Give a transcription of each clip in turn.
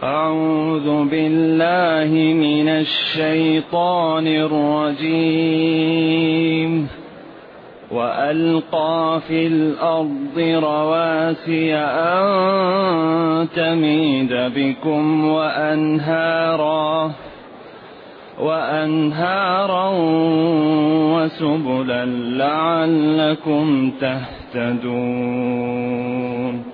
أعوذ بالله من الشيطان الرجيم. وألقى في الأرض رواسي أن تميد بكم وأنهارا وسبلا لعلكم تهتدون.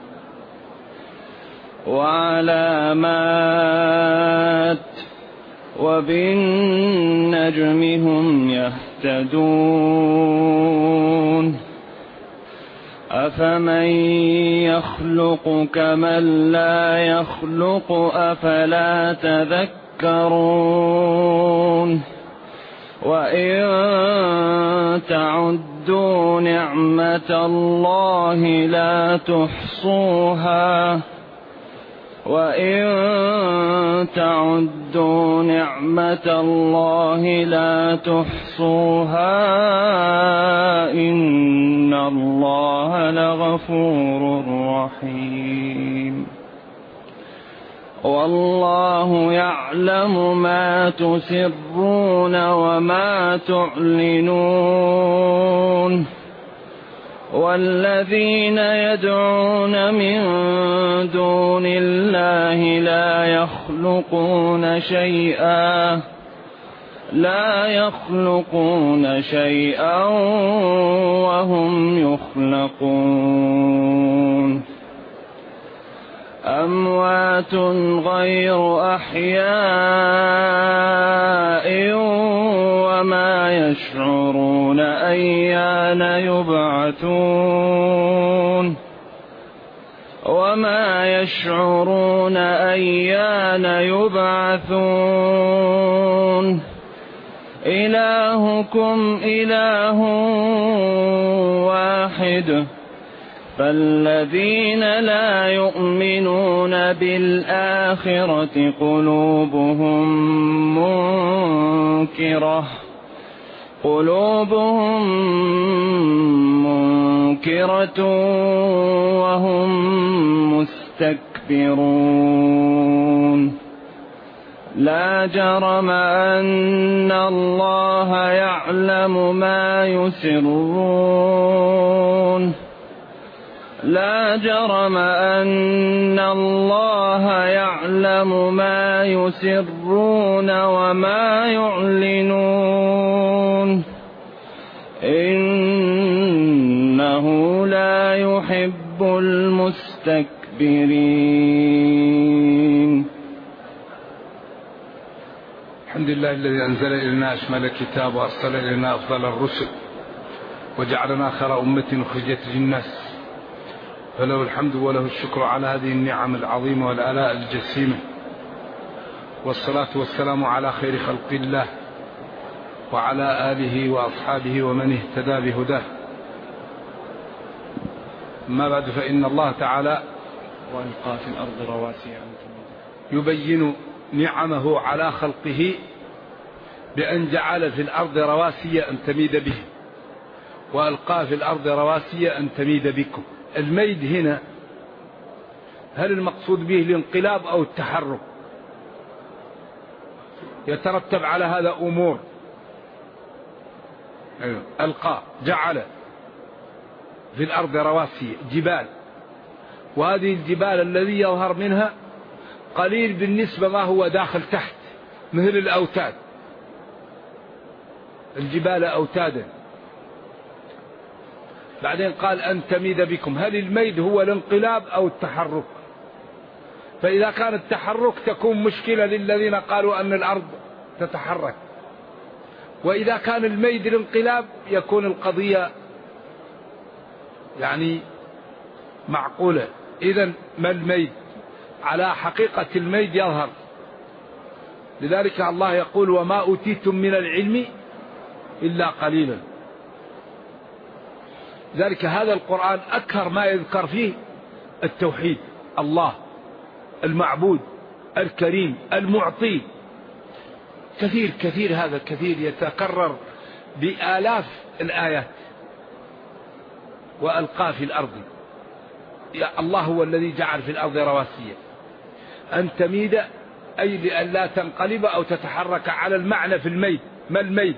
وعلامات وبالنجم هم يهتدون. أفمن يخلق كمن لا يخلق أفلا تذكرون. وإن تعدوا نعمة الله لا تحصوها وإن تعدوا نعمة الله لا تحصوها إن الله لغفور رحيم. والله يعلم ما تسرون وما تعلنون. والذين يدعون من دون الله لا يخلقون شيئا وهم يخلقون. أموات غير أحياء وما يشعرون أيان يبعثون. إلهكم إله واحد فالذين لا يؤمنون بالآخرة قلوبهم منكرة وهم مستكبرون. لا جرم أن الله يعلم ما يسرون وما يعلنون. إنه لا يحب المستكبرين. الحمد لله الذي أنزل إلينا أشمل الكتاب وأرسل إلينا أفضل الرسل وجعلنا خير أمة أخرجت للناس، فله الحمد وله الشكر على هذه النعم العظيمة والآلاء الجسيمة، والصلاة والسلام على خير خلق الله وعلى آله وأصحابه ومن اهتدى بهداه. ما بعد، فإن الله تعالى وألقى في الأرض رواسي يبين نعمه على خلقه بأن جعل في الأرض رواسي أن تميد به، وألقى في الأرض رواسي أن تميد بكم. الميد هنا هل المقصود به الانقلاب أو التحرك؟ يترتب على هذا أمور. ألقى جعل في الأرض رواسي جبال، وهذه الجبال الذي يظهر منها قليل بالنسبة ما هو داخل تحت، مثل الأوتاد، الجبال أوتادا. بعدين قال أن تميد بكم. هل الميد هو الانقلاب أو التحرك؟ فإذا كان التحرك تكون مشكلة للذين قالوا أن الأرض تتحرك، وإذا كان الميد الانقلاب يكون القضية يعني معقولة. إذن ما الميد؟ على حقيقة الميد يظهر. لذلك الله يقول وما أوتيتم من العلم إلا قليلا. ذلك هذا القرآن أكثر ما يذكر فيه التوحيد، الله المعبود الكريم المعطي. كثير كثير، هذا كثير يتكرر بآلاف الآيات. وألقى في الأرض، يا الله هو الذي جعل في الأرض رواسي. أن تميد أي لأن لا تنقلب أو تتحرك على المعنى في الميل. ما الميل؟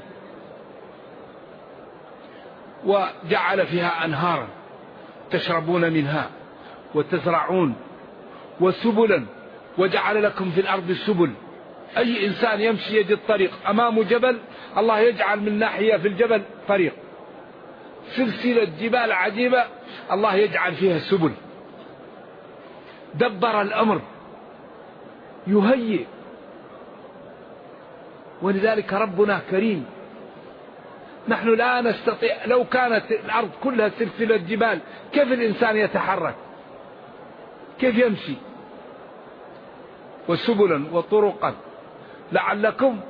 وجعل فيها أنهارا تشربون منها وتزرعون وسبلا وجعل لكم في الأرض سبل. أي إنسان يمشي يجد طريق أمامه جبل، الله يجعل من ناحية في الجبل طريق، سلسلة جبال عجيبة الله يجعل فيها سبل. دبر الأمر يهيئ. ولذلك ربنا كريم. نحن لا نستطيع، لو كانت الأرض كلها سلسلة جبال كيف الإنسان يتحرك؟ كيف يمشي؟ وسبلا وطرقا لعلكم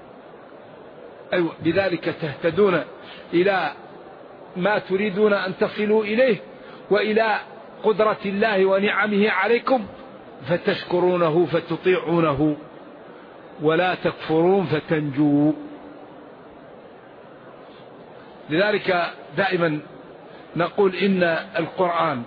بذلك تهتدون إلى ما تريدون أن تصلوا إليه وإلى قدرة الله ونعمه عليكم، فتشكرونه فتطيعونه ولا تكفرون فتنجوا. لذلك دائما نقول إن القرآن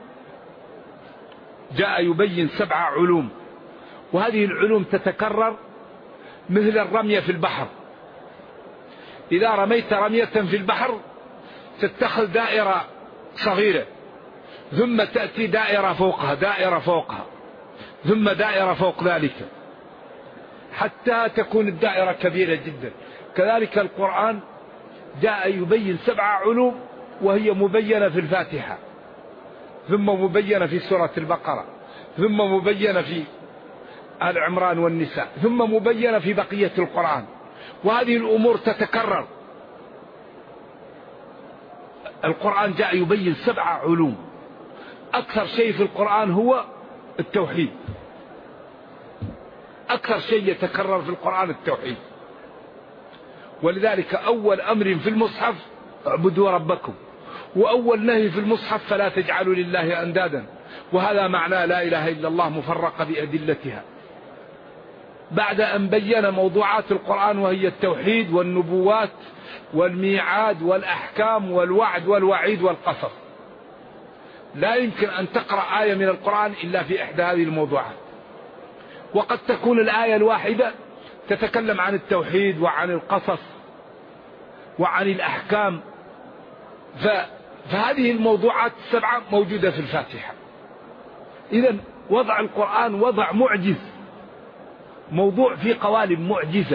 جاء يبين 7 علوم، وهذه العلوم تتكرر مثل الرمية في البحر. إذا رميت رمية في البحر تتخذ دائرة صغيرة، ثم تأتي دائرة فوقها، دائرة فوقها، ثم دائرة فوق ذلك، حتى تكون الدائرة كبيرة جدا. كذلك القرآن جاء يبين 7 علوم، وهي مبينة في الفاتحة، ثم مبينة في سورة البقرة، ثم مبينة في آل عمران والنساء، ثم مبينة في بقية القرآن. وهذه الأمور تتكرر. القرآن جاء يبين 7 علوم. أكثر شيء في القرآن هو التوحيد. أكثر شيء يتكرر في القرآن التوحيد. ولذلك أول أمر في المصحف اعبدوا ربكم، وأول نهي في المصحف فلا تجعلوا لله أندادا، وهذا معنى لا إله إلا الله مفرقة بأدلتها. بعد أن بين موضوعات القرآن وهي التوحيد والنبوات والميعاد والأحكام والوعد والوعيد والقصص، لا يمكن أن تقرأ آية من القرآن إلا في إحدى هذه الموضوعات. وقد تكون الآية الواحدة تتكلم عن التوحيد وعن القصص وعن الأحكام. فهذه الموضوعات 7 موجودة في الفاتحة. إذن وضع القرآن وضع معجز، موضوع في قوالب معجزة.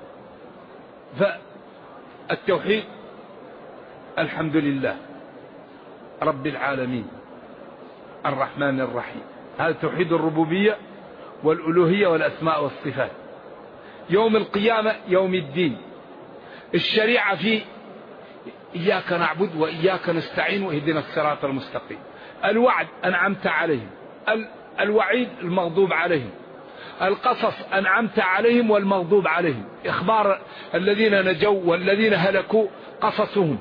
فالتوحيد الحمد لله رب العالمين الرحمن الرحيم، هذا توحيد الربوبية والألوهية والأسماء والصفات. يوم القيامة يوم الدين. الشريعة في إياك نعبد وإياك نستعين واهدنا الصراط المستقيم. الوعد أنعمت عليهم، الوعيد المغضوب عليهم، القصص أنعمت عليهم والمغضوب عليهم، إخبار الذين نجوا والذين هلكوا قصصهم،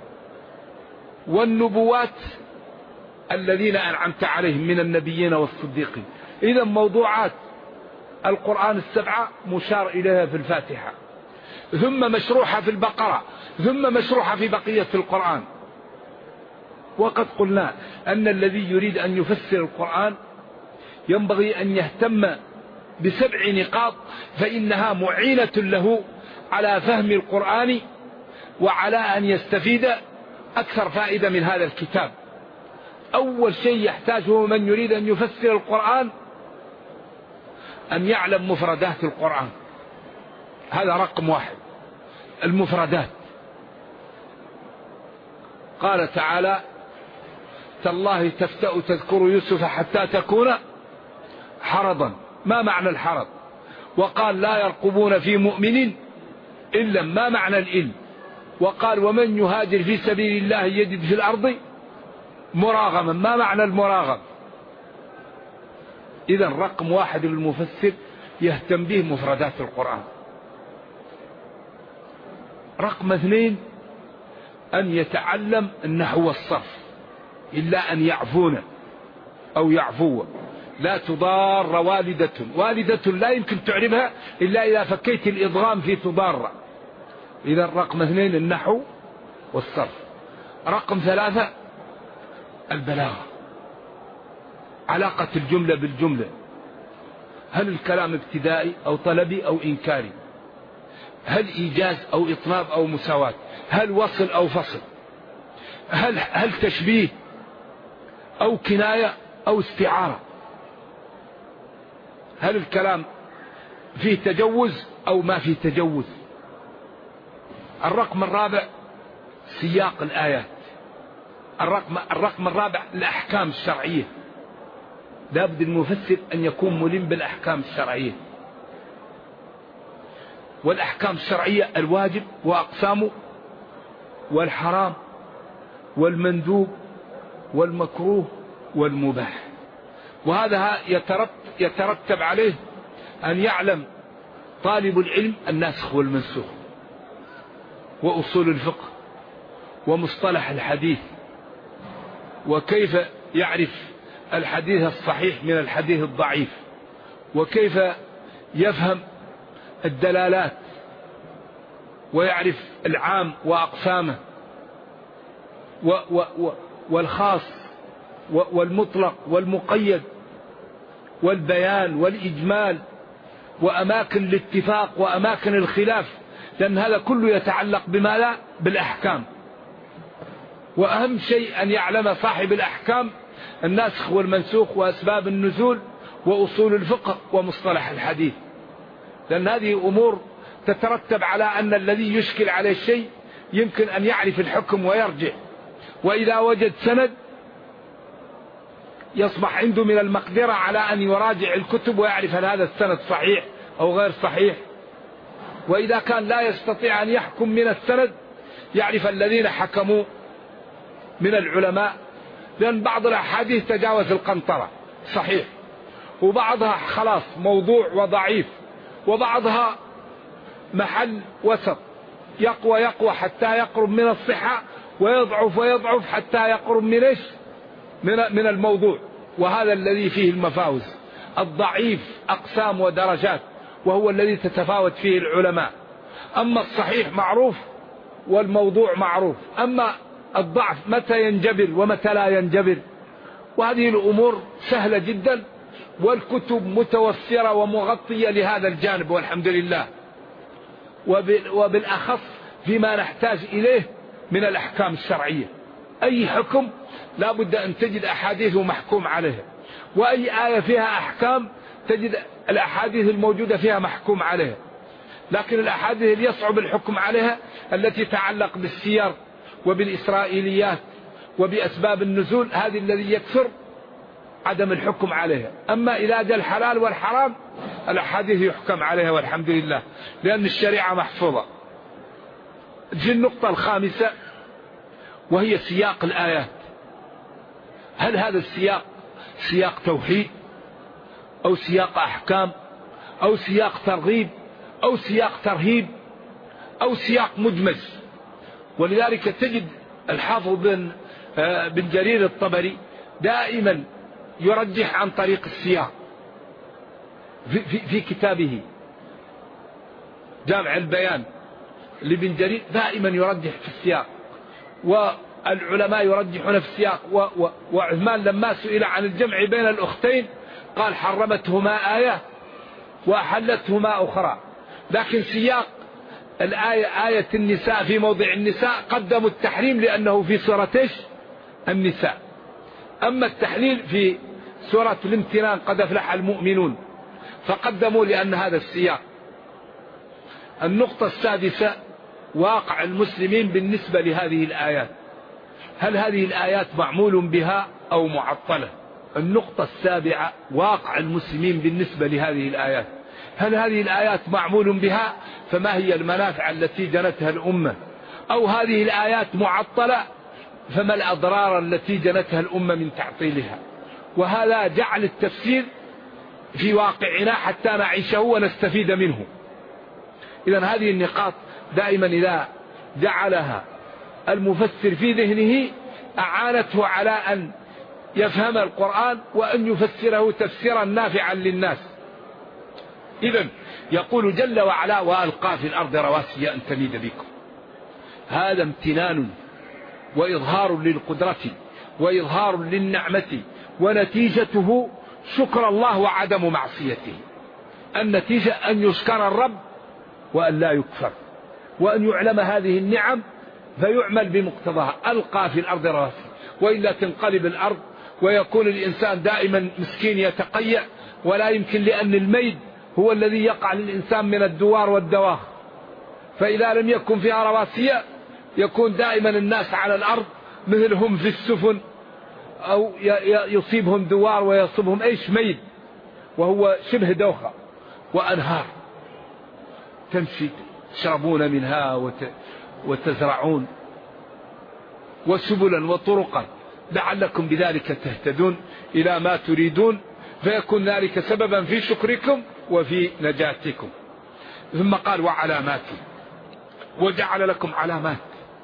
والنبوات الذين أنعمت عليهم من النبيين والصديقين. إذا موضوعات القرآن 7 مشار إليها في الفاتحة، ثم مشروحة في البقرة، ثم مشروحة في بقية القرآن. وقد قلنا أن الذي يريد أن يفسر القرآن ينبغي أن يهتم ب7 نقاط، فإنها معينة له على فهم القرآن وعلى أن يستفيد أكثر فائدة من هذا الكتاب. أول شيء يحتاجه من يريد أن يفسر القرآن أن يعلم مفردات القرآن. هذا رقم 1، المفردات. قال تعالى: تالله تفتأ تذكر يوسف حتى تكون حرضا. ما معنى الحرض؟ وقال: لا يرقبون في مؤمن إلا. ما معنى الإل؟ وقال: ومن يهاجر في سبيل الله يجد في الأرض مراغما. ما معنى المراغم؟ إذا رقم 1 للمفسر يهتم به مفردات القرآن. رقم 2 أن يتعلم النحو والصرف، إلا أن يعفون أو يعفو. لا تضار والدة. والدة لا يمكن تعرفها إلا إذا فكيت الإضغام في تضار. إذا رقم 2 النحو والصرف. رقم 3 البلاغة، علاقة الجملة بالجملة. هل الكلام ابتدائي أو طلبي أو إنكاري؟ هل إيجاز أو إطناب أو مساواة؟ هل وصل أو فصل؟ هل تشبيه أو كناية أو استعارة؟ هل الكلام فيه تجوز أو ما فيه تجوز؟ الرقم الرابع سياق الآيات. الرقم الرابع الأحكام الشرعية. لابد المفسر أن يكون ملم بالأحكام الشرعية، والأحكام الشرعية الواجب وأقسامه، والحرام والمندوب والمكروه والمباح. وهذا يترتب عليه أن يعلم طالب العلم الناسخ والمنسوخ، وأصول الفقه، ومصطلح الحديث، وكيف يعرف الحديث الصحيح من الحديث الضعيف، وكيف يفهم الدلالات ويعرف العام وأقسامه والخاص والمطلق والمقيد والبيان والإجمال وأماكن الاتفاق وأماكن الخلاف، لأن هذا كله يتعلق بما لا بالأحكام. وأهم شيء أن يعلم صاحب الأحكام الناسخ والمنسوخ وأسباب النزول وأصول الفقه ومصطلح الحديث، لأن هذه أمور تترتب على أن الذي يشكل عليه الشيء يمكن أن يعرف الحكم ويرجع، وإذا وجد سند يصبح عنده من المقدرة على أن يراجع الكتب ويعرف هل هذا السند صحيح أو غير صحيح. وإذا كان لا يستطيع أن يحكم من السند يعرف الذين حكموا من العلماء، لأن بعض الأحاديث تجاوز القنطرة صحيح، وبعضها خلاص موضوع وضعيف، وبعضها محل وسط يقوى حتى يقرب من الصحة، ويضعف حتى يقرب من إيش؟ من الموضوع. وهذا الذي فيه المفاوز. الضعيف أقسام ودرجات، وهو الذي تتفاوت فيه العلماء. أما الصحيح معروف والموضوع معروف، أما الضعف متى ينجبر ومتى لا ينجبر. وهذه الأمور سهلة جدا، والكتب متوفرة ومغطية لهذا الجانب والحمد لله، وبالأخص فيما نحتاج إليه من الأحكام الشرعية. أي حكم لا بد أن تجد أحاديث محكوم عليها، وأي آية فيها أحكام تجد الأحاديث الموجودة فيها محكوم عليها. لكن الأحاديث اللي يصعب الحكم عليها التي تتعلق بالسير وبالإسرائيليات وبأسباب النزول، هذه الذي يكثر عدم الحكم عليها. أما إذا جاء الحلال والحرام الأحاديث يحكم عليها والحمد لله، لأن الشريعة محفوظة. تجي النقطة الخامسة وهي سياق الآيات. هل هذا السياق سياق توحيد أو سياق أحكام أو سياق ترغيب أو سياق ترهيب أو سياق مدمج؟ ولذلك تجد الحافظ بن جرير الطبري دائما يرجح عن طريق السياق في كتابه جامع البيان لابن جرير، دائما يرجح في السياق، والعلماء يرجحون في السياق. وعثمان لما سئل عن الجمع بين الأختين قال حرمتهما آية وأحلتهما أخرى، لكن سياق الآية آية النساء في موضع النساء قدموا التحريم لأنه في سورة النساء، أما التحليل في سورة الامتنان قد أفلح المؤمنون فقدموا لأن هذا السياق. النقطة السادسة واقع المسلمين بالنسبة لهذه الآيات. هل هذه الآيات معمول بها أو معطلة؟ النقطة السابعة واقع المسلمين بالنسبة لهذه الآيات. هل هذه الآيات معمول بها؟ فما هي المنافع التي جنتها الأمة؟ أو هذه الآيات معطلة فما الأضرار التي جنتها الأمة من تعطيلها؟ وهذا جعل التفسير في واقعنا حتى نعيشه ونستفيد منه. إذن هذه النقاط دائما إذا جعلها المفسر في ذهنه أعانته على أن يفهم القرآن وأن يفسره تفسيرا نافعا للناس. إذن يقول جل وعلا وألقى في الأرض رواسي أن تميد بكم. هذا امتنان وإظهار للقدرة وإظهار للنعمة، ونتيجته شكر الله وعدم معصيته. النتيجة أن يشكر الرب وأن لا يكفر، وأن يعلم هذه النعم فيعمل بمقتضاها. ألقى في الأرض رواسي، وإلا تنقلب الأرض ويكون الإنسان دائما مسكين يتقيأ ولا يمكن، لأن الميد هو الذي يقع للإنسان من الدوار والدواخ. فإذا لم يكن فيها رواسي يكون دائما الناس على الأرض مثلهم في السفن، أو يصيبهم دوار ويصيبهم أيش ميد، وهو شبه دوخة. وأنهار تمشي تشربون منها وتزرعون، وسبلا وطرقا لعلكم بذلك تهتدون إلى ما تريدون، فيكون ذلك سببا في شكركم وفي نجاتكم. ثم قال وعلامات، وجعل لكم علامات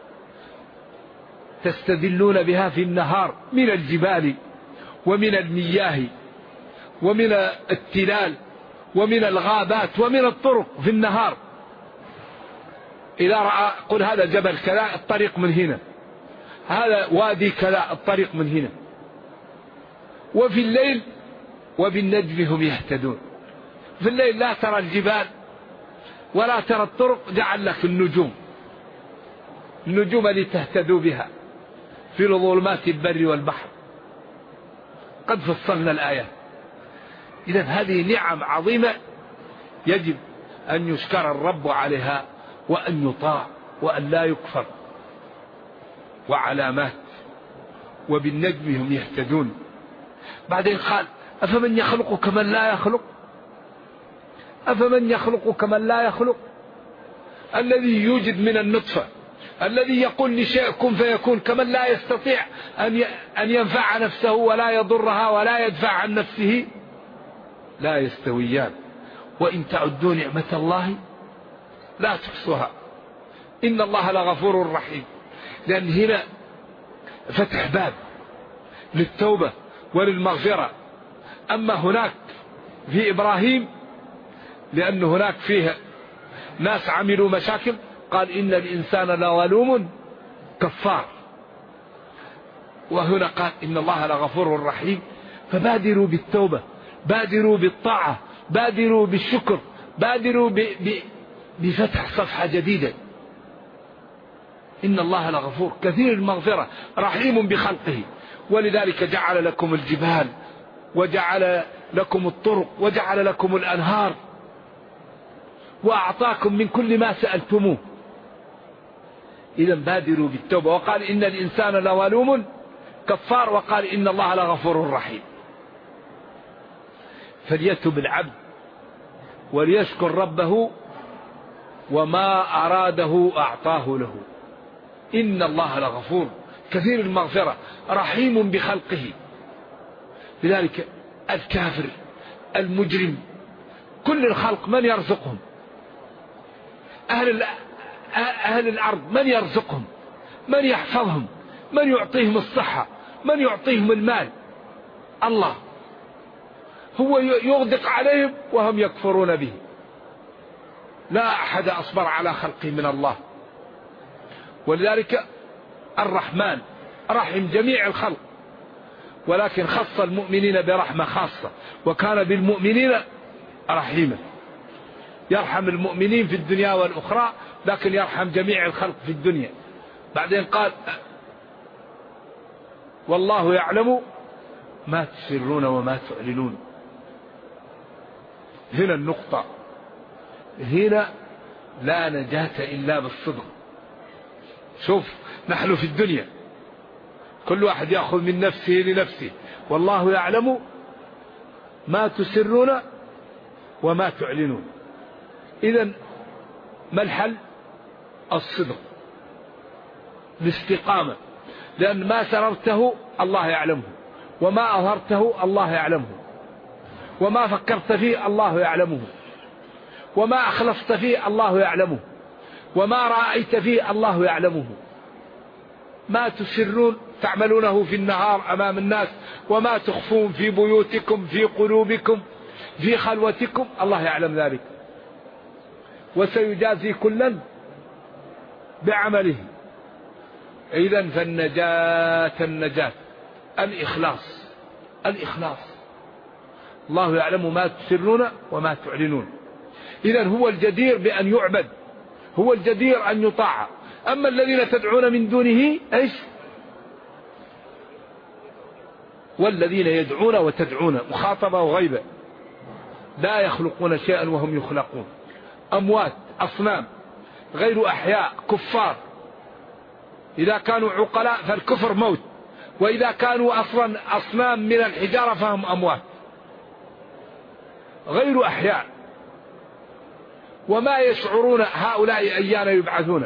تستدلون بها في النهار من الجبال ومن المياه ومن التلال ومن الغابات ومن الطرق في النهار. إذا رأى قل هذا جبل كذا الطريق من هنا، هذا وادي كذا الطريق من هنا. وفي الليل وبالنجم هم يهتدون. في الليل لا ترى الجبال ولا ترى الطرق، جعل لك النجوم، النجوم لتهتدوا بها في ظلمات البر والبحر. قد فصلنا الآيات. إذن هذه نعم عظيمة يجب أن يشكر الرب عليها وأن يطاع وأن لا يكفر. وعلامات وبالنجم هم يهتدون. بعدين قال أفمن يخلق كمن لا يخلق، أفمن يخلق كمن لا يخلق. الذي يوجد من النطفة، الذي يقول لشيء كن فيكون، كمن لا يستطيع أن ينفع نفسه ولا يضرها ولا يدفع عن نفسه، لا يستويان. وإن تعدوا نعمة الله لا تحصوها إن الله لغفور رحيم. لأن هنا فتح باب للتوبة وللمغفرة. أما هناك في إبراهيم لأن هناك فيه ناس عملوا مشاكل، قال إن الإنسان لظلوم كفار. وهنا قال إن الله لغفور رحيم. فبادروا بالتوبة، بادروا بالطاعة، بادروا بالشكر، بادروا بفتح صفحة جديدة. إن الله لغفور كثير المغفرة رحيم بخلقه. ولذلك جعل لكم الجبال وجعل لكم الطرق وجعل لكم الأنهار وأعطاكم من كل ما سألتموه. إذا بادروا بالتوبة. وقال إن الإنسان لظلوم كفار، وقال إن الله لغفور رحيم. فليتب العبد وليشكر ربه وما أراده أعطاه له. إن الله لغفور كثير المغفرة رحيم بخلقه. لذلك الكافر المجرم كل الخلق من يرزقهم؟ أهل الأرض من يرزقهم؟ من يحفظهم؟ من يعطيهم الصحة؟ من يعطيهم المال؟ الله. هو يغدق عليهم وهم يكفرون به. لا أحد أصبر على خلقه من الله. ولذلك الرحمن رحم جميع الخلق، ولكن خص المؤمنين برحمة خاصة، وكان بالمؤمنين رحيما. يرحم المؤمنين في الدنيا والأخرى، لكن يرحم جميع الخلق في الدنيا. بعدين قال والله يعلم ما تسرون وما تعلنون. هنا النقطة، هنا لا نجاة إلا بالصدق. شوف نحن في الدنيا كل واحد يأخذ من نفسه لنفسه، والله يعلم ما تسرون وما تعلنون. إذن ما الحل؟ الصدق، الاستقامة. لأن ما سررته الله يعلمه، وما أظهرته الله يعلمه، وما فكرت فيه الله يعلمه، وما أخلصت فيه الله يعلمه، وما رأيت فيه الله يعلمه. ما تسرون تعملونه في النهار أمام الناس، وما تخفون في بيوتكم في قلوبكم في خلوتكم الله يعلم ذلك، وسيجازي كلا بعمله. إذن فالنجاة النجاة الإخلاص. الإخلاص الله يعلم ما تسرون وما تعلنون. إذن هو الجدير بأن يعبد، هو الجدير أن يطاع. أما الذين تدعون من دونه إيش؟ والذين يدعون وتدعون مخاطبة وغيبة، لا يخلقون شيئا وهم يخلقون، أموات، أصنام غير أحياء، كفار. إذا كانوا عقلاء فالكفر موت، وإذا كانوا أصلا أصنام من الحجارة فهم أموات غير أحياء. وما يشعرون هؤلاء أيان يبعثون.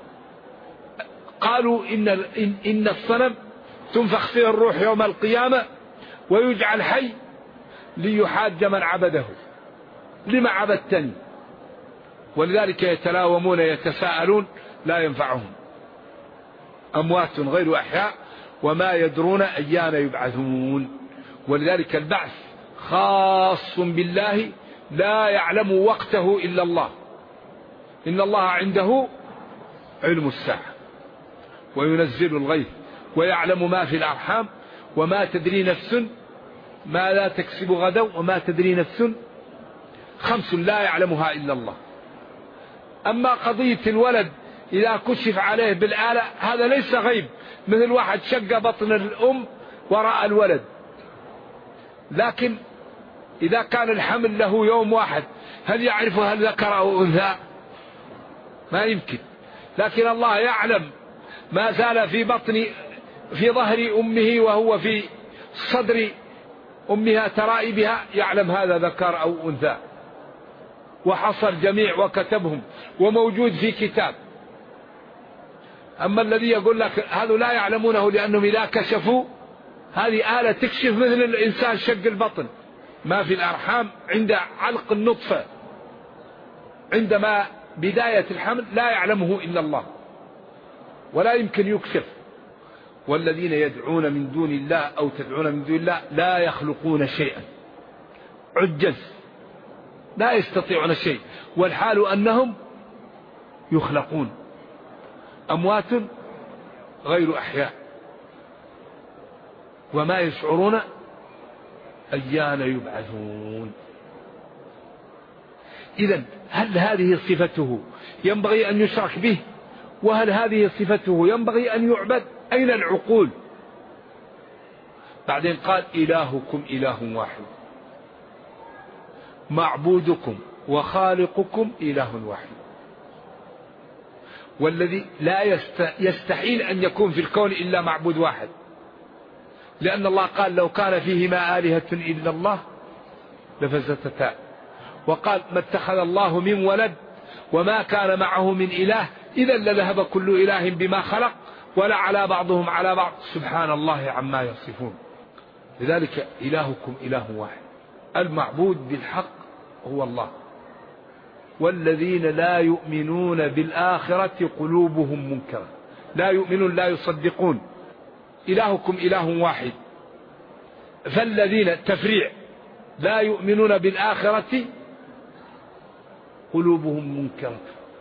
قالوا إن الصنم تنفخ فيه الروح يوم القيامة ويجعل حي ليحاج من عبده، لما عبدتني؟ ولذلك يتلاومون يتساءلون لا ينفعهم، أموات غير أحياء وما يدرون أيان يبعثون. ولذلك البعث خاص بالله، لا يعلم وقته إلا الله. إن الله عنده علم الساعة وينزل الغيث ويعلم ما في الأرحام وما تدري نفس ما لا تكسب غدا وما تدري نفس. 5 لا يعلمها إلا الله. أما قضية الولد إذا كشف عليه بالآلة هذا ليس غيب، مثل واحد شق بطن الأم وراء الولد. لكن إذا كان الحمل له يوم واحد هل يعرف هل ذكر أو أنثى؟ ما يمكن. لكن الله يعلم ما زال في ظهر أمه وهو في صدر أمها ترائبها، يعلم هذا ذكر أو أنثى، وحصى الجميع وكتبهم وموجود في كتاب. أما الذي يقول لك هذا لا يعلمونه لأنهم إذا كشفوا، هذه آلة تكشف مثل الإنسان شق البطن ما في الأرحام عند علق النطفة، عندما بداية الحمل لا يعلمه إلا الله ولا يمكن يكشف. والذين يدعون من دون الله أو تدعون من دون الله لا يخلقون شيئا، عجز، لا يستطيعون شيء، والحال أنهم يخلقون، أموات غير أحياء وما يشعرون أيان يبعثون. إذن هل هذه صفته ينبغي أن يشرك به؟ وهل هذه صفته ينبغي أن يعبد؟ أين العقول؟ بعدين قال إلهكم إله واحد، معبودكم وخالقكم إله واحد. والذي لا يستحيل أن يكون في الكون إلا معبود واحد، لأن الله قال لو كان فيهما آلهة إلا الله لفسدتا، وقال ما اتخذ الله من ولد وما كان معه من إله إذا لذهب كل إله بما خلق ولا على بعضهم على بعض سبحان الله عما يصفون. لذلك إلهكم إله واحد، المعبود بالحق هو الله. والذين لا يؤمنون بالآخرة قلوبهم منكرة، لا يؤمنون لا يصدقون. إلهكم إله واحد، فالذين تفريع لا يؤمنون بالآخرة قلوبهم منكرة،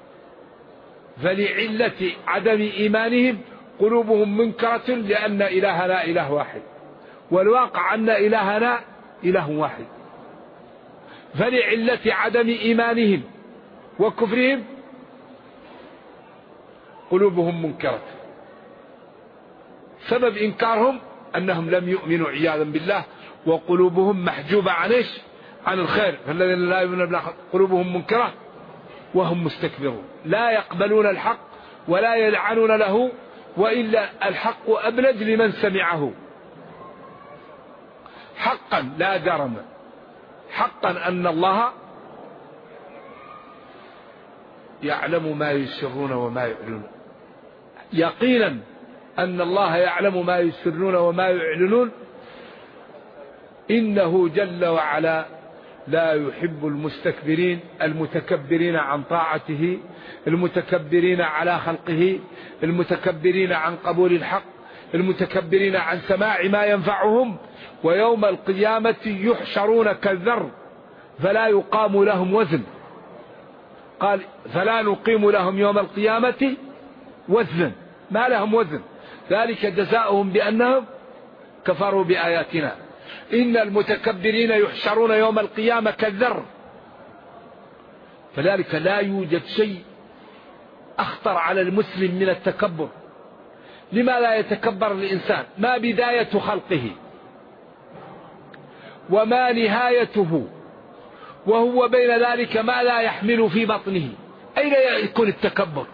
فلعلة عدم إيمانهم قلوبهم منكرة لأن إلهنا إله واحد، والواقع أن إلهنا إله واحد. فلعلة عدم إيمانهم وكفرهم قلوبهم منكرة. سبب إنكارهم أنهم لم يؤمنوا عياذا بالله، وقلوبهم محجوبة عن إيش؟ عن الخير. فالذين لا يؤمنون بالآخرة قلوبهم منكرة وهم مستكبرون، لا يقبلون الحق ولا يلعنون له، وإلا الحق أبلج لمن سمعه. حقا لا جرم، حقا أن الله يعلم ما يسرون وما يعلنون، يقينا أن الله يعلم ما يسرون وما يعلنون. إنه جل وعلا لا يحب المستكبرين، المتكبرين عن طاعته، المتكبرين على خلقه، المتكبرين عن قبول الحق، المتكبرين عن سماع ما ينفعهم. ويوم القيامة يحشرون كالذر فلا يقام لهم وزن. قال فلا نقيم لهم يوم القيامة وزنا، ما لهم وزن، ذلك جزاؤهم بأنهم كفروا بآياتنا. إن المتكبرين يحشرون يوم القيامة كالذر. فذلك لا يوجد شيء أخطر على المسلم من التكبر. لما لا يتكبر الإنسان؟ ما بداية خلقه وما نهايته، وهو بين ذلك ما لا يحمل في بطنه. أين يكون التكبر؟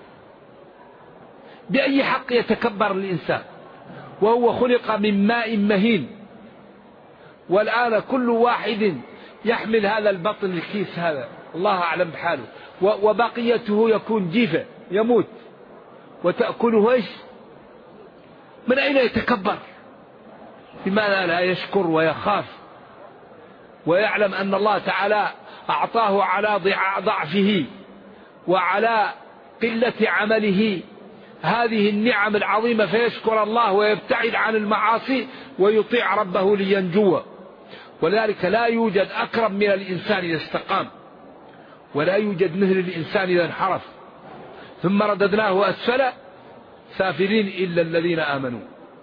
بأي حق يتكبر الإنسان وهو خلق من ماء مهين؟ والآن كل واحد يحمل هذا البطن الكيس هذا الله أعلم بحاله، وبقيته يكون جيفة يموت وتأكله إيش؟ من أين يتكبر؟ لماذا لا يشكر ويخاف ويعلم أن الله تعالى أعطاه على ضعفه وعلى قلة عمله هذه النعم العظيمة، فيشكر الله ويبتعد عن المعاصي ويطيع ربه لينجو. ولذلك لا يوجد أكرم من الإنسان إذا استقام، ولا يوجد مثل الإنسان إذا انحرف. ثم رددناه أسفل سافلين إلا الذين آمنوا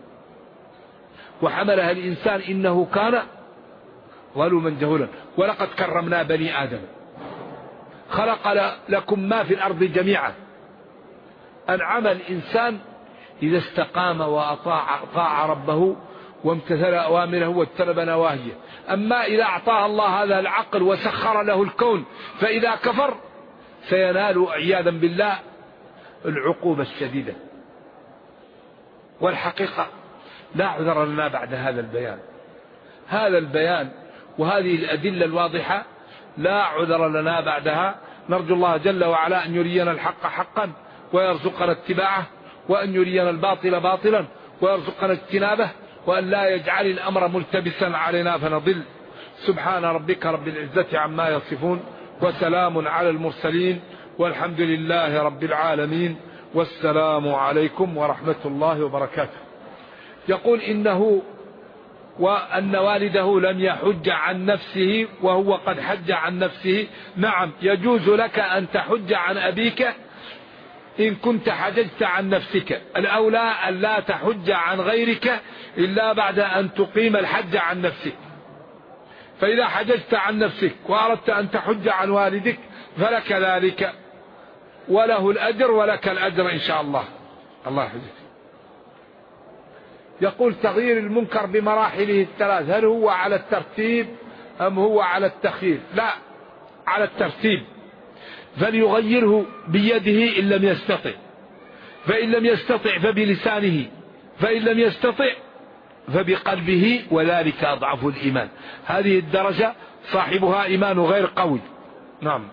وحملها الإنسان إنه كان ظلوما جهولا. ولقد كرمنا بني آدم خلق لكم ما في الأرض جميعا. أنعم الإنسان إذا استقام وأطاع ربه وامتثل أوامره واجتنب نواهيه. أما إذا أعطاه الله هذا العقل وسخر له الكون فإذا كفر سينال عياذا بالله العقوبة الشديدة. والحقيقة لا عذر لنا بعد هذا البيان. هذا البيان وهذه الأدلة الواضحة لا عذر لنا بعدها. نرجو الله جل وعلا أن يرينا الحق حقا ويرزقنا اتباعه، وأن يرينا الباطل باطلا ويرزقنا اجتنابه، وأن لا يجعل الأمر ملتبسا علينا فنضل. سبحان ربك رب العزة عما يصفون، وسلام على المرسلين، والحمد لله رب العالمين، والسلام عليكم ورحمة الله وبركاته. يقول إنه وأن والده لم يحج عن نفسه وهو قد حج عن نفسه. نعم، يجوز لك أن تحج عن أبيك إن كنت حججت عن نفسك. الأولى أن لا تحج عن غيرك إلا بعد أن تقيم الحج عن نفسك. فإذا حججت عن نفسك وأردت أن تحج عن والدك فلك ذلك، وله الأجر ولك الأجر إن شاء الله. الله يحفظك. يقول تغيير المنكر بمراحله الثلاث، هل هو على الترتيب أم هو على التخيير؟ لا، على الترتيب. فليغيره بيده إن لم يستطع، فإن لم يستطع فبلسانه، فإن لم يستطع فبقلبه، وذلك أضعف الإيمان. هذه الدرجة صاحبها إيمان غير قوي. نعم.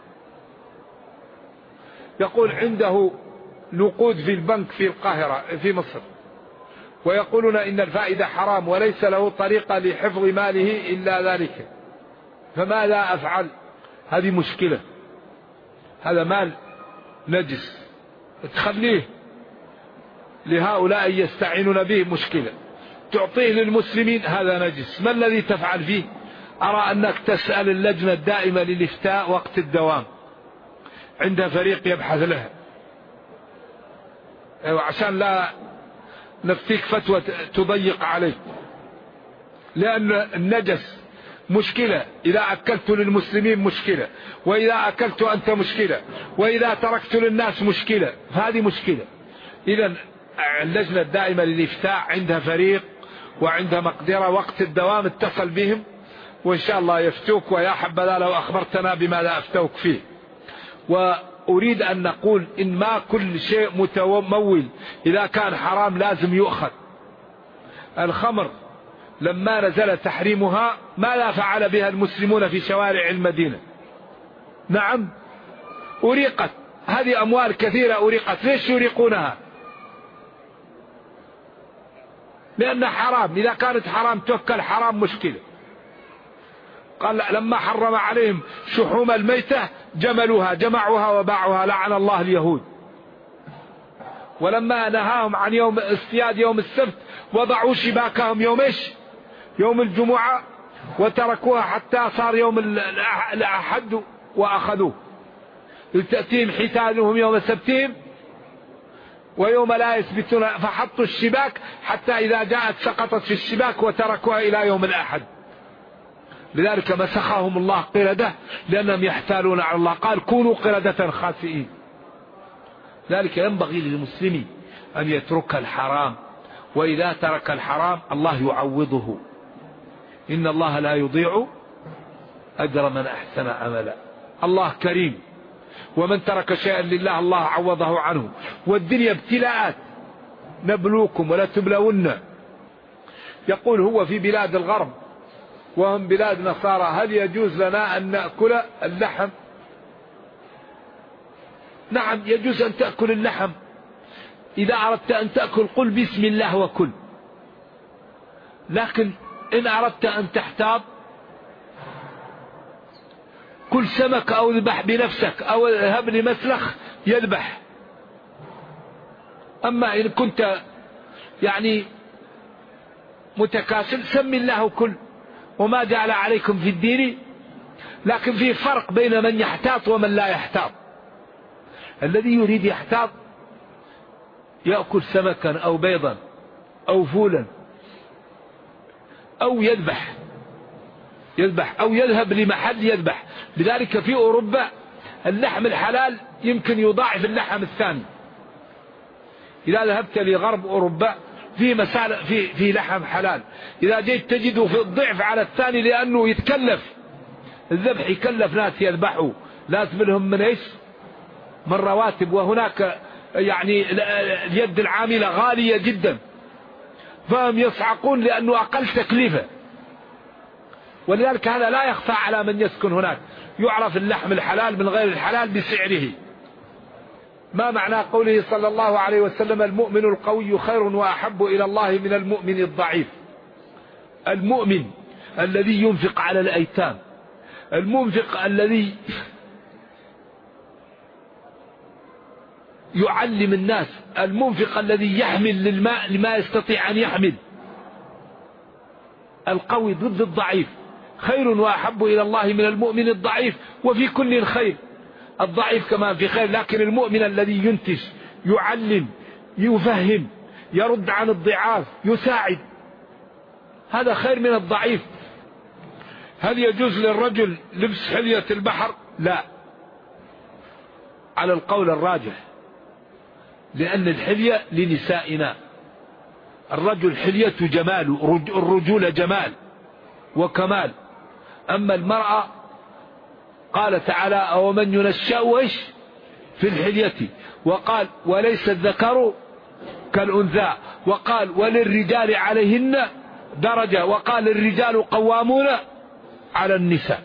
يقول عنده نقود في البنك في القاهرة في مصر، ويقولون إن الفائدة حرام وليس له طريقة لحفظ ماله إلا ذلك، فماذا أفعل؟ هذه مشكلة. هذا مال نجس، تخليه لهؤلاء يستعينون به مشكلة. تعطيه للمسلمين هذا نجس، ما الذي تفعل فيه؟ أرى أنك تسأل اللجنة الدائمة للإفتاء وقت الدوام، عندها فريق يبحث لها، عشان لا نفتيك فتوى تضيق عليك. لأن النجس مشكلة، إذا أكلت للمسلمين مشكلة، وإذا أكلت أنت مشكلة، وإذا تركت للناس مشكلة، فهذه مشكلة. إذا اللجنة الدائمة للإفتاء عندها فريق وعندها مقدرة، وقت الدوام اتصل بهم وإن شاء الله يفتوك، ويا حبذا لو أخبرتنا بماذا أفتوك فيه. وأريد أن نقول إن ما كل شيء متمول إذا كان حرام لازم يؤخذ. الخمر لما نزل تحريمها ماذا فعل بها المسلمون في شوارع المدينة؟ نعم، أريقت. هذه أموال كثيرة أريقت. ليش يريقونها؟ لأن حرام. إذا كانت حرام توكل حرام مشكلة. قال لما حرم عليهم شحوم الميتة جمعوها وباعوها، لعن الله اليهود. ولما نهاهم عن يوم اصطياد يوم السبت وضعوا شباكهم يوم ايش؟ يوم الجمعة، وتركوها حتى صار يوم الأحد وأخذوه. تأتيهم حيتانهم يوم سبتهم ويوم لا يثبتون، فحطوا الشباك حتى إذا جاءت سقطت في الشباك وتركوها إلى يوم الأحد. لذلك مسخهم الله قردة لأنهم يحتالون على الله، قال كونوا قردة خاسئين. ذلك ينبغي للمسلم أن يترك الحرام، وإذا ترك الحرام الله يعوضه، إن الله لا يضيع أجر من أحسن عملا. الله كريم، ومن ترك شيئا لله الله عوضه عنه. والدنيا ابتلاءات، نبلوكم ولا تبلون. يقول هو في بلاد الغرب وهم بلاد نصارى هل يجوز لنا أن نأكل اللحم؟ نعم يجوز أن تأكل اللحم، إذا أردت أن تأكل قل بسم الله وكل. لكن إن أردت أن تحتاط كل سمك أو ذبح بنفسك أو اذهب لمسلخ يذبح. أما إن كنت يعني متكاسل سم الله وكل، وما جعل عليكم في الدين. لكن في فرق بين من يحتاط ومن لا يحتاط. الذي يريد يحتاط يأكل سمكا أو بيضا أو فولا أو يذبح أو يذهب لمحل يذبح. لذلك في أوروبا اللحم الحلال يمكن يضاعف اللحم الثاني. إذا ذهبت لغرب أوروبا في لحم حلال، إذا جيت تجده في الضعف على الثاني، لأنه يتكلف الذبح، يكلف ناس يذبحوا، لازم لهم من إيش؟ من رواتب. وهناك يعني اليد العاملة غالية جدا، فهم يصعقون لأنه أقل تكلفة. ولذلك هذا لا يخفى على من يسكن هناك، يعرف اللحم الحلال من غير الحلال بسعره. ما معنى قوله صلى الله عليه وسلم المؤمن القوي خير وأحب إلى الله من المؤمن الضعيف؟ المؤمن الذي ينفق على الأيتام، المنفق الذي يعلم الناس، المنفق الذي يحمل للماء لما يستطيع أن يحمل. القوي ضد الضعيف، خير وأحب إلى الله من المؤمن الضعيف، وفي كل خير. الضعيف كمان في خير، لكن المؤمن الذي ينتج، يعلم، يفهم، يرد عن الضعاف، يساعد، هذا خير من الضعيف. هل يجوز للرجل لبس حلية البحر؟ لا، على القول الراجح، لأن الحلية لنسائنا. الرجل حلية جمال، الرجولة جمال وكمال. أما المرأة قال تعالى أو من ينشأ إيش في الحلية، وقال وليس الذكر كالأنثى، وقال وللرجال عليهن درجة، وقال الرجال قوامون على النساء.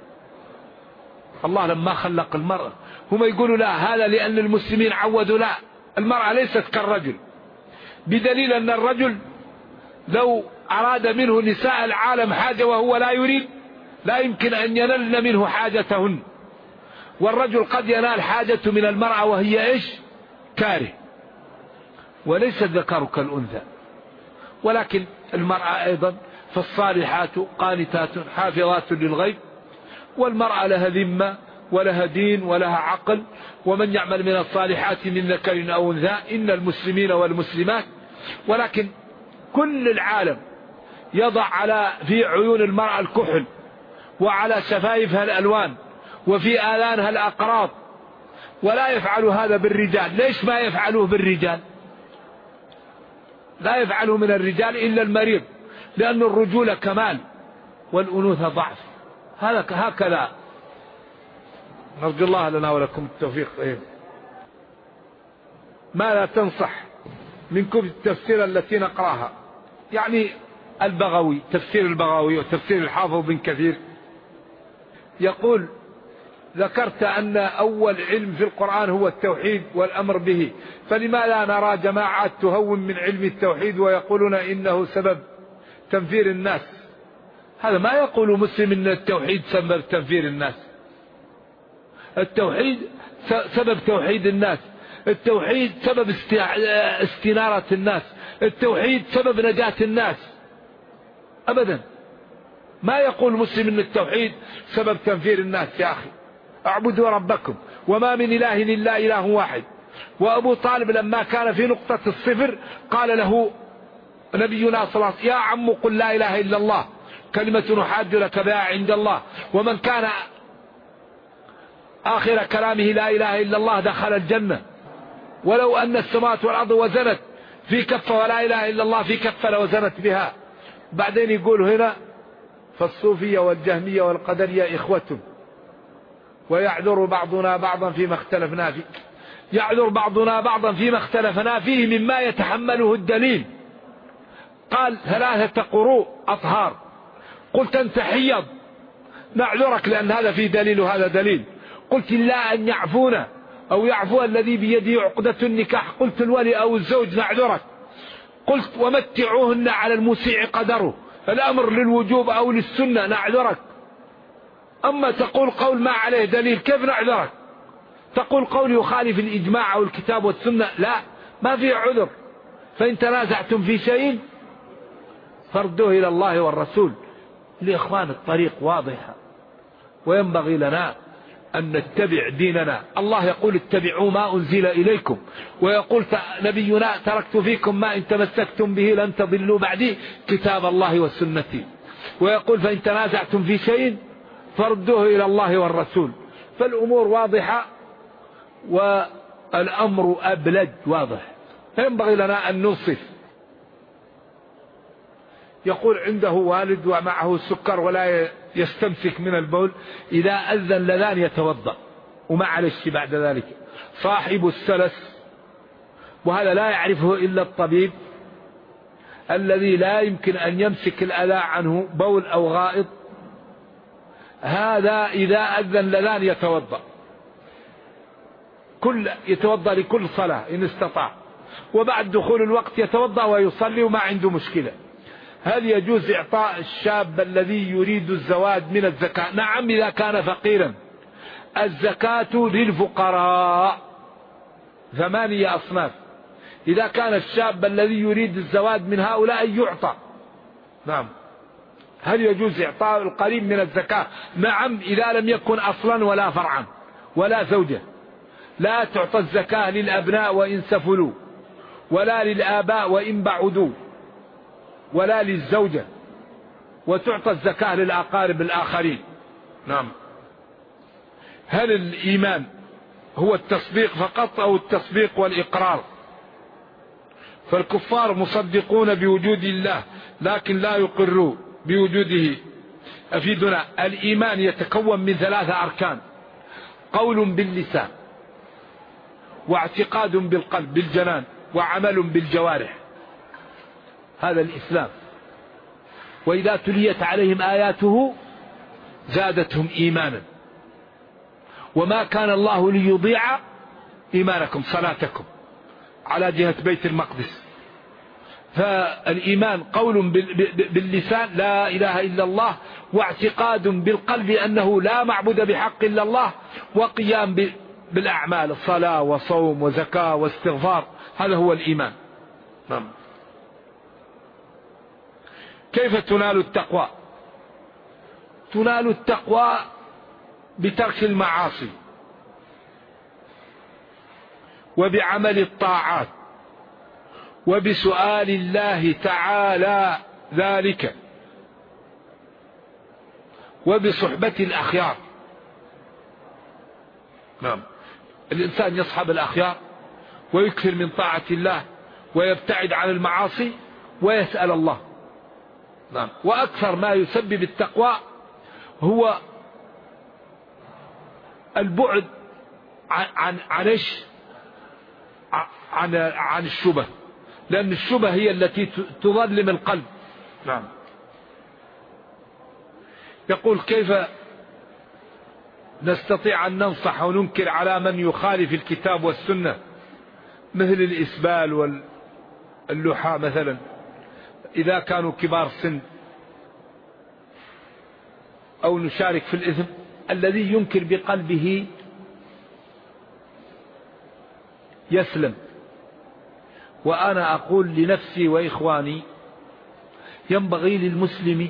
الله لما خلق المرأة هم يقولوا لا، هذا لأن المسلمين عودوا، لا، المرأة ليست كالرجل، بدليل أن الرجل لو أراد منه نساء العالم حاجة وهو لا يريد لا يمكن أن ينلن منه حاجتهن. والرجل قد ينال حاجة من المرأة وهي إيش؟ كاره. وليس الذكر كالأنثى. ولكن المرأة أيضا فالصالحات قانتات حافظات للغيب، والمرأة لها ذمة ولها دين ولها عقل. ومن يعمل من الصالحات من ذكر أو أنثى إن المسلمين والمسلمات. ولكن كل العالم يضع في عيون المرأة الكحل، وعلى شفايفها الألوان، وفي آذانها الأقراط، ولا يفعل هذا بالرجال. ليش ما يفعلوه بالرجال؟ لا يفعله من الرجال إلا المريض، لأن الرجولة كمال والأنوثة ضعف. هكذا. نرجو الله لنا ولكم التوفيق. ماذا تنصح من كتب التفسير التي نقراها؟ يعني البغوي، تفسير البغوي وتفسير الحافظ بن كثير. يقول ذكرت أن أول علم في القرآن هو التوحيد والأمر به، فلماذا نرى جماعات تهون من علم التوحيد ويقولون إنه سبب تنفير الناس؟ هذا ما يقول مسلم إن التوحيد سبب تنفير الناس. التوحيد سبب توحيد الناس، التوحيد سبب استنارة الناس، التوحيد سبب نجاة الناس. أبدا ما يقول مسلم إن التوحيد سبب تنفير الناس. يا أخي اعبدوا ربكم وما من إله إلا إله واحد وأبو طالب لما كان في نقطة الصفر قال له نبينا صلى الله عليه وسلم: يا عم قل لا إله إلا الله كلمة نحاج لك بها عند الله، ومن كان آخر كلامه لا إله إلا الله دخل الجنة، ولو أن السماوات والأرض وزنت في كفة ولا إله إلا الله في كفة لوزنت بها. بعدين يقول هنا: فالصوفية والجهمية والقدرية إخوة ويعذر بعضنا بعضا فيما اختلفنا فيه. يعذر بعضنا بعضا فيما اختلفنا فيه مما يتحمله الدليل. قال: 3 قروء أطهار. قلت: أنت حيض، نعذرك لأن هذا فيه دليل وهذا دليل. قلت: لا أن يعفونا أو يعفو الذي بيده عقدة النكاح. قلت: الولي أو الزوج نعذرك. قلت: ومتعوهن على المسيع قدره، الأمر للوجوب أو للسنة نعذرك. أما تقول قول ما عليه دليل كيف نعذرك؟ تقول قول يخالف الإجماع أو الكتاب والسنة، لا، ما في عذر. فإن تنازعتم في شيء فردوه إلى الله والرسول. لإخوان الطريق واضحة، وينبغي لنا أن نتبع ديننا. الله يقول: اتبعوا ما أنزل إليكم، ويقول نبينا: تركت فيكم ما إن تمسكتم به لن تضلوا بعدي كتاب الله وسنتي. ويقول: فإن تنازعتم في شيء فردوه إلى الله والرسول. فالأمور واضحة والأمر أبلج واضح. ينبغي لنا أن ننصف. يقول: عنده والد ومعه السكر ولا يستمسك من البول، إذا أذن لذان يتوضأ وما عليه بعد ذلك. صاحب السلس، وهذا لا يعرفه إلا الطبيب، الذي لا يمكن أن يمسك الأذى عنه بول أو غائط، هذا إذا أذن لذان يتوضأ، يتوضأ لكل صلاة إن استطاع، وبعد دخول الوقت يتوضأ ويصلي وما عنده مشكلة. هل يجوز إعطاء الشاب الذي يريد الزواج من الزكاة؟ نعم، إذا كان فقيرا. الزكاة للفقراء 8 أصناف. إذا كان الشاب الذي يريد الزواج من هؤلاء يعطى. نعم. هل يجوز إعطاء القريب من الزكاة؟ نعم، إذا لم يكن أصلا ولا فرعا ولا زوجة. لا تعطى الزكاة للأبناء وإن سفلوا، ولا للآباء وإن بعدوا، ولا للزوجة، وتعطى الزكاة للأقارب الآخرين. نعم. هل الإيمان هو التصديق فقط أو التصديق والإقرار؟ فالكفار مصدقون بوجود الله لكن لا يقروا بوجوده. أفيدنا. الإيمان يتكون من 3 أركان: قول باللسان، واعتقاد بالقلب بالجنان، وعمل بالجوارح. هذا الإسلام. وإذا تليت عليهم آياته زادتهم إيمانا. وما كان الله ليضيع إيمانكم صلاتكم على جهة بيت المقدس. فالإيمان قول باللسان لا إله إلا الله، واعتقاد بالقلب أنه لا معبود بحق إلا الله، وقيام بالأعمال، الصلاة وصوم وزكاة واستغفار. هذا هو الإيمان. نعم. كيف تنال التقوى؟ تنال التقوى بترك المعاصي وبعمل الطاعات وبسؤال الله تعالى ذلك وبصحبة الأخيار. نعم. الإنسان يصحب الأخيار ويكثر من طاعة الله ويبتعد عن المعاصي ويسأل الله. نعم. وأكثر ما يسبب التقوى هو البعد عن الشبه، لأن الشبه هي التي تظلم القلب. نعم. يقول: كيف نستطيع أن ننصح وننكر على من يخالف الكتاب والسنة مثل الإسبال واللحى مثلا إذا كانوا كبار سن، أو نشارك في الإثم؟ الذي ينكر بقلبه يسلم. وأنا أقول لنفسي وإخواني: ينبغي للمسلم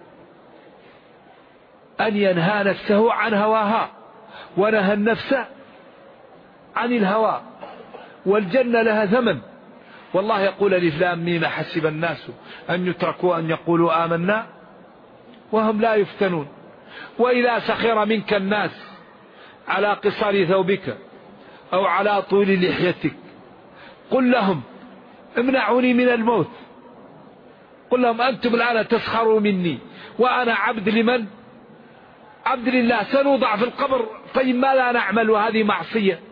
أن ينهى نفسه عن هواها، ونهى النفس عن الهوى. والجنة لها ثمن. والله يقول ألف لام ميم حسب الناس أن يتركوا أن يقولوا آمنا وهم لا يفتنون. وإذا سخر منك الناس على قصار ثوبك أو على طول لحيتك قل لهم امنعوني من الموت. قل لهم أنتم الآن تسخروا مني وأنا عبد لمن؟ عبد لله. سنوضع في القبر، طيب ما لا نعمل؟ وهذه معصية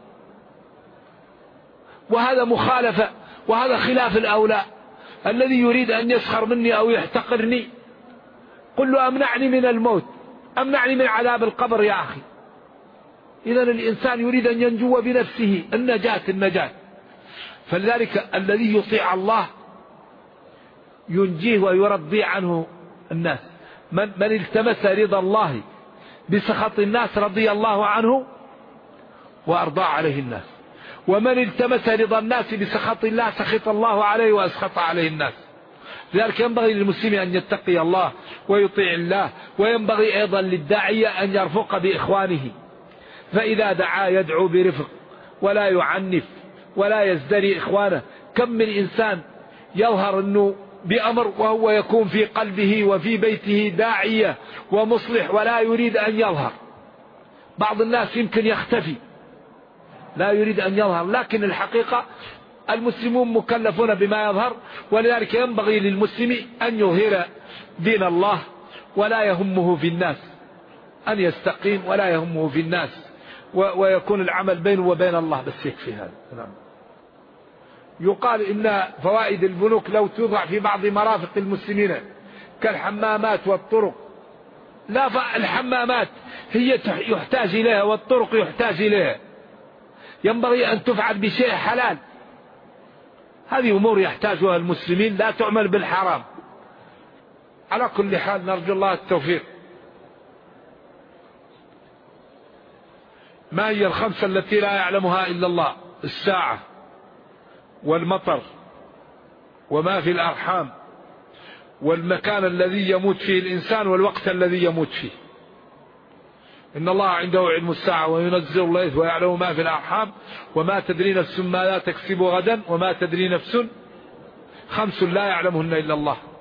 وهذا مخالفة وهذا خلاف الأولى. الذي يريد أن يسخر مني أو يحتقرني قل له أمنعني من الموت، أمنعني من عذاب القبر يا أخي. إذن الإنسان يريد أن ينجو بنفسه، النجاة. فلذلك الذي يطيع الله ينجيه ويرضي عنه الناس. من التمس رضا الله بسخط الناس رضي الله عنه وأرضى عليه الناس، ومن التمس رضا الناس بسخط الله سخط الله عليه وأسخط عليه الناس. لذلك ينبغي للمسلم أن يتقي الله ويطيع الله، وينبغي أيضا للداعية أن يرفق بإخوانه، فإذا دعا يدعو برفق ولا يعنف ولا يزدري إخوانه. كم من إنسان يظهر أنه بأمر وهو يكون في قلبه وفي بيته داعية ومصلح ولا يريد أن يظهر. بعض الناس يمكن يختفي لا يريد أن يظهر، لكن الحقيقة المسلمون مكلفون بما يظهر. ولذلك ينبغي للمسلم أن يظهر دين الله ولا يهمه في الناس، أن يستقيم ولا يهمه في الناس، ويكون العمل بينه وبين الله بس. يكفي هذا. يقال إن فوائد البنوك لو توضع في بعض مرافق المسلمين كالحمامات والطرق. لا، الحمامات هي يحتاج إليها والطرق يحتاج إليها، ينبغي أن تفعل بشيء حلال. هذه أمور يحتاجها المسلمين، لا تعمل بالحرام. على كل حال نرجو الله التوفيق. ما هي الخمسة التي لا يعلمها إلا الله؟ الساعة والمطر وما في الأرحام والمكان الذي يموت فيه الإنسان والوقت الذي يموت فيه. إن الله عنده علم الساعة وينزل الليث ويعلم ما في الأرحام وما تدري نفس ما لا تكسب غدا وما تدري نفس. خمس لا يعلمهن إلا الله.